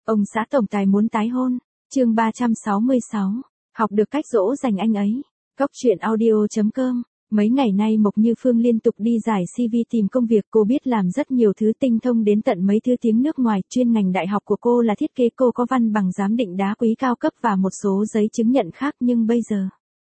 Ông xã tổng tài muốn tái hôn. Chương 366. Học được cách dỗ dành anh ấy. Cóc truyện audio.com. Mấy ngày nay Mộc Như Phương liên tục đi giải CV tìm công việc, cô biết làm rất nhiều thứ, tinh thông đến tận mấy thứ tiếng nước ngoài, chuyên ngành đại học của cô là thiết kế, cô có văn bằng giám định đá quý cao cấp và một số giấy chứng nhận khác, nhưng bây giờ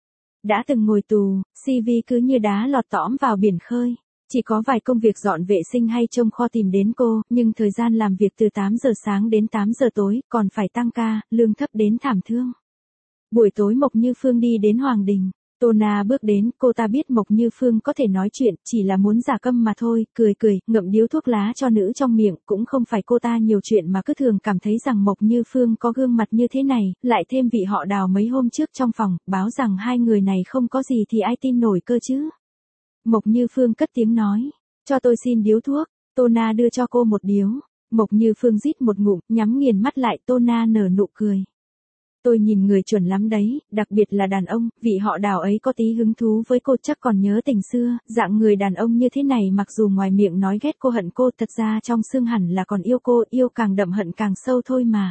đã từng ngồi tù, CV cứ như đá lọt tõm vào biển khơi. Chỉ có vài công việc dọn vệ sinh hay trông kho tìm đến cô, nhưng thời gian làm việc từ 8 giờ sáng đến 8 giờ tối, còn phải tăng ca, lương thấp đến thảm thương. Buổi tối Mộc Như Phương đi đến Hoàng Đình. Tô Na bước đến, cô ta biết Mộc Như Phương có thể nói chuyện, chỉ là muốn giả câm mà thôi, cười cười, ngậm điếu thuốc lá cho nữ trong miệng, cũng không phải cô ta nhiều chuyện mà cứ thường cảm thấy rằng Mộc Như Phương có gương mặt như thế này, lại thêm vị họ Đào mấy hôm trước trong phòng, báo rằng hai người này không có gì thì ai tin nổi cơ chứ. Mộc Như Phương cất tiếng nói, cho tôi xin điếu thuốc. Tô Na đưa cho cô một điếu. Mộc Như Phương rít một ngụm, nhắm nghiền mắt lại. Tô Na nở nụ cười. Tôi nhìn người chuẩn lắm đấy, đặc biệt là đàn ông, vị họ Đào ấy có tí hứng thú với cô, chắc còn nhớ tình xưa, dạng người đàn ông như thế này mặc dù ngoài miệng nói ghét cô hận cô, thật ra trong xương hẳn là còn yêu cô, yêu càng đậm hận càng sâu thôi mà.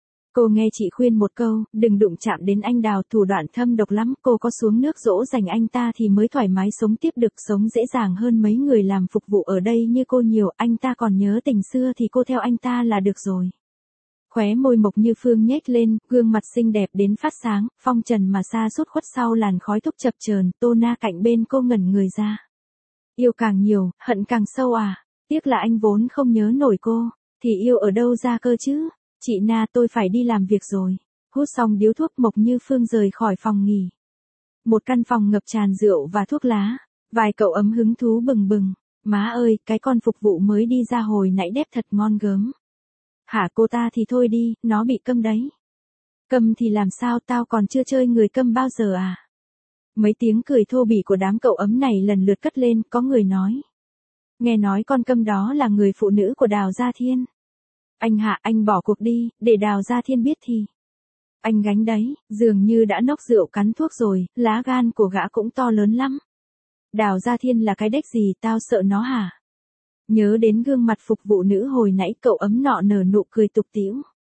Cô nghe chị khuyên một câu, đừng đụng chạm đến anh Đào, thủ đoạn thâm độc lắm, cô có xuống nước dỗ dành anh ta thì mới thoải mái sống tiếp được, sống dễ dàng hơn mấy người làm phục vụ ở đây như cô nhiều, anh ta còn nhớ tình xưa thì cô theo anh ta là được rồi. Khóe môi Mộc Như Phương nhếch lên, gương mặt xinh đẹp đến phát sáng, phong trần mà xa sút khuất sau làn khói thuốc chập chờn. Tô Na cạnh bên cô ngẩn người ra. Yêu càng nhiều, hận càng sâu à? Tiếc là anh vốn không nhớ nổi cô, thì yêu ở đâu ra cơ chứ? Chị Na, tôi phải đi làm việc rồi. Hút xong điếu thuốc, Mộc Như Phương rời khỏi phòng nghỉ. Một căn phòng ngập tràn rượu và thuốc lá. Vài cậu ấm hứng thú bừng bừng. Má ơi, cái con phục vụ mới đi ra hồi nãy đép thật ngon gớm. Hả? Cô ta thì thôi đi, nó bị câm đấy. Câm thì làm sao, tao còn chưa chơi người câm bao giờ à? Mấy tiếng cười thô bỉ của đám cậu ấm này lần lượt cất lên, có người nói. Nghe nói con câm đó là người phụ nữ của Đào Gia Thiên. Anh Hạ, anh bỏ cuộc đi, để Đào Gia Thiên biết thì. Anh gánh đấy, dường như đã nốc rượu cắn thuốc rồi, lá gan của gã cũng to lớn lắm. Đào Gia Thiên là cái đếch gì, tao sợ nó hả? Nhớ đến gương mặt phục vụ nữ hồi nãy, cậu ấm nọ nở nụ cười tục tĩu.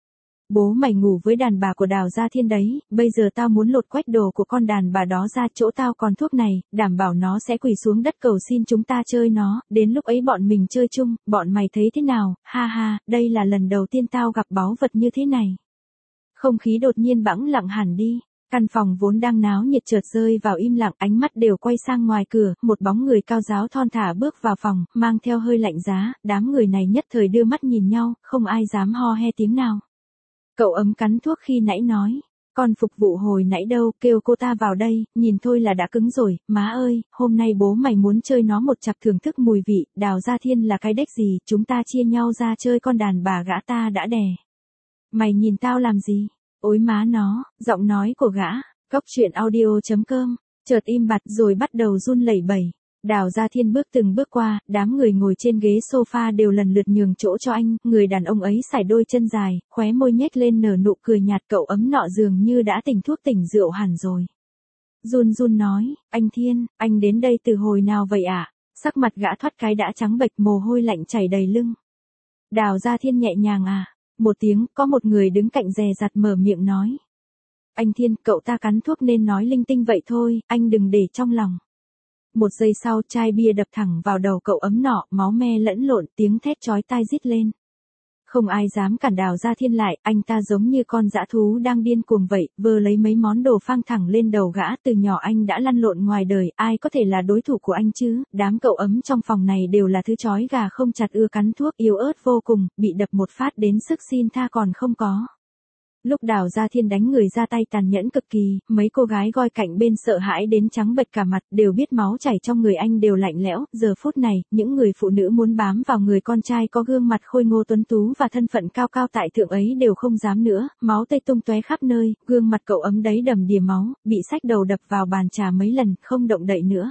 Bố mày ngủ với đàn bà của Đào Gia Thiên đấy, bây giờ tao muốn lột quách đồ của con đàn bà đó ra, chỗ tao còn thuốc này, đảm bảo nó sẽ quỳ xuống đất cầu xin chúng ta chơi nó, đến lúc ấy bọn mình chơi chung, bọn mày thấy thế nào? Ha ha, đây là lần đầu tiên tao gặp báu vật như thế này. Không khí đột nhiên bẵng lặng hẳn đi. Căn phòng vốn đang náo nhiệt chợt rơi vào im lặng, ánh mắt đều quay sang ngoài cửa, một bóng người cao ráo thon thả bước vào phòng, mang theo hơi lạnh giá, đám người này nhất thời đưa mắt nhìn nhau, không ai dám ho he tiếng nào. Cậu ấm cắn thuốc khi nãy nói, con phục vụ hồi nãy đâu, kêu cô ta vào đây, nhìn thôi là đã cứng rồi. Má ơi, hôm nay bố mày muốn chơi nó một chặp thưởng thức mùi vị, Đào Gia Thiên là cái đếch gì, chúng ta chia nhau ra chơi con đàn bà gã ta đã đè. Mày nhìn tao làm gì? Ôi má nó, giọng nói của gã. Cóc truyện audio.com. Chợt im bặt rồi bắt đầu run lẩy bẩy. Đào Gia Thiên bước từng bước qua, đám người ngồi trên ghế sofa đều lần lượt nhường chỗ cho anh, người đàn ông ấy sải đôi chân dài, khóe môi nhếch lên nở nụ cười nhạt, cậu ấm nọ dường như đã tỉnh thuốc tỉnh rượu hẳn rồi. Run run nói, anh Thiên, anh đến đây từ hồi nào vậy ạ? Sắc mặt gã thoát cái đã trắng bệch, mồ hôi lạnh chảy đầy lưng. Đào Gia Thiên nhẹ nhàng à? Một tiếng, có một người đứng cạnh dè dặt mở miệng nói. Anh Thiên, cậu ta cắn thuốc nên nói linh tinh vậy thôi, anh đừng để trong lòng. Một giây sau, chai bia đập thẳng vào đầu cậu ấm nọ, máu me lẫn lộn, tiếng thét chói tai rít lên. Không ai dám cản Đào Gia Thiên lại, anh ta giống như con dã thú đang điên cuồng vậy, vơ lấy mấy món đồ phang thẳng lên đầu gã. Từ nhỏ anh đã lăn lộn ngoài đời, ai có thể là đối thủ của anh chứ? Đám cậu ấm trong phòng này đều là thứ chói gà không chặt, ưa cắn thuốc, yếu ớt vô cùng, bị đập một phát đến sức xin tha còn không có. Lúc Đào Gia Thiên đánh người ra tay tàn nhẫn cực kỳ, mấy cô gái goi cạnh bên sợ hãi đến trắng bệch cả mặt, đều biết máu chảy trong người anh đều lạnh lẽo. Giờ phút này, những người phụ nữ muốn bám vào người con trai có gương mặt khôi ngô tuấn tú và thân phận cao cao tại thượng ấy đều không dám nữa, máu tươi tung tóe khắp nơi, gương mặt cậu ấm đấy đầm đìa máu, bị xách đầu đập vào bàn trà mấy lần, không động đậy nữa.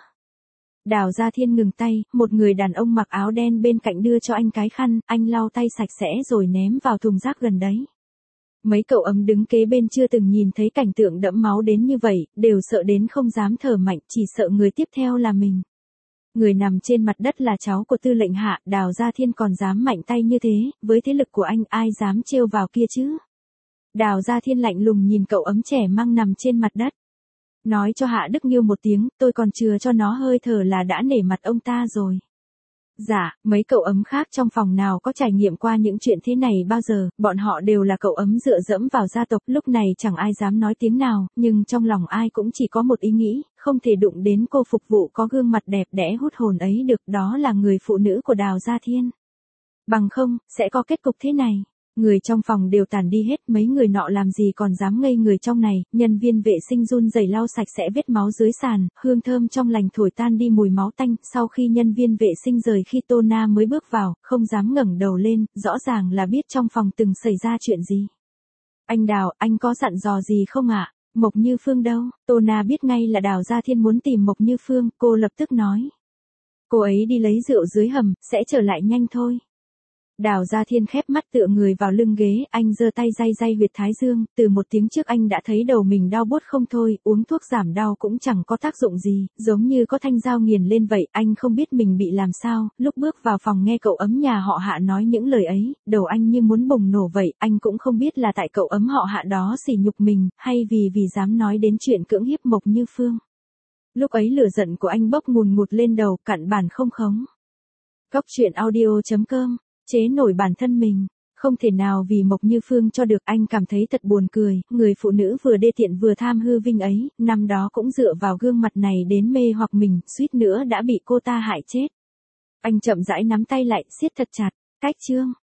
Đào Gia Thiên ngừng tay, một người đàn ông mặc áo đen bên cạnh đưa cho anh cái khăn, anh lau tay sạch sẽ rồi ném vào thùng rác gần đấy. Mấy cậu ấm đứng kế bên chưa từng nhìn thấy cảnh tượng đẫm máu đến như vậy, đều sợ đến không dám thở mạnh, chỉ sợ người tiếp theo là mình. Người nằm trên mặt đất là cháu của tư lệnh hạ, Đào Gia Thiên còn dám mạnh tay như thế, với thế lực của anh ai dám trêu vào kia chứ? Đào Gia Thiên lạnh lùng nhìn cậu ấm trẻ măng nằm trên mặt đất. Nói cho Hạ Đức Nghiêu một tiếng, tôi còn chừa cho nó hơi thở là đã nể mặt ông ta rồi. Dạ, mấy cậu ấm khác trong phòng nào có trải nghiệm qua những chuyện thế này bao giờ, bọn họ đều là cậu ấm dựa dẫm vào gia tộc, lúc này chẳng ai dám nói tiếng nào, nhưng trong lòng ai cũng chỉ có một ý nghĩ, không thể đụng đến cô phục vụ có gương mặt đẹp đẽ hút hồn ấy được, đó là người phụ nữ của Đào Gia Thiên. Bằng không, sẽ có kết cục thế này. Người trong phòng đều tản đi hết, mấy người nọ làm gì còn dám ngây người trong này, nhân viên vệ sinh run rẩy lau sạch sẽ vết máu dưới sàn, hương thơm trong lành thổi tan đi mùi máu tanh, sau khi nhân viên vệ sinh rời khi Tô Na mới bước vào, không dám ngẩng đầu lên, rõ ràng là biết trong phòng từng xảy ra chuyện gì. Anh Đào, anh có dặn dò gì không ạ? Mộc Như Phương đâu? Tô Na biết ngay là Đào Gia Thiên muốn tìm Mộc Như Phương, cô lập tức nói. Cô ấy đi lấy rượu dưới hầm, sẽ trở lại nhanh thôi. Đào Gia Thiên khép mắt tựa người vào lưng ghế, anh giơ tay day day huyệt thái dương, từ một tiếng trước anh đã thấy đầu mình đau buốt không thôi, uống thuốc giảm đau cũng chẳng có tác dụng gì, giống như có thanh dao nghiền lên vậy, anh không biết mình bị làm sao, lúc bước vào phòng nghe cậu ấm nhà họ Hạ nói những lời ấy, đầu anh như muốn bùng nổ vậy, anh cũng không biết là tại cậu ấm họ Hạ đó sỉ nhục mình, hay vì dám nói đến chuyện cưỡng hiếp Mộc Như Phương. Lúc ấy lửa giận của anh bốc ngùn ngụt lên đầu, cặn bản không khống. Góc truyện audio.com chế nổi bản thân mình, không thể nào vì Mộc Như Phương cho được, anh cảm thấy thật buồn cười, người phụ nữ vừa đê tiện vừa tham hư vinh ấy, năm đó cũng dựa vào gương mặt này đến mê hoặc mình, suýt nữa đã bị cô ta hại chết. Anh chậm rãi nắm tay lại, siết thật chặt, cách chương.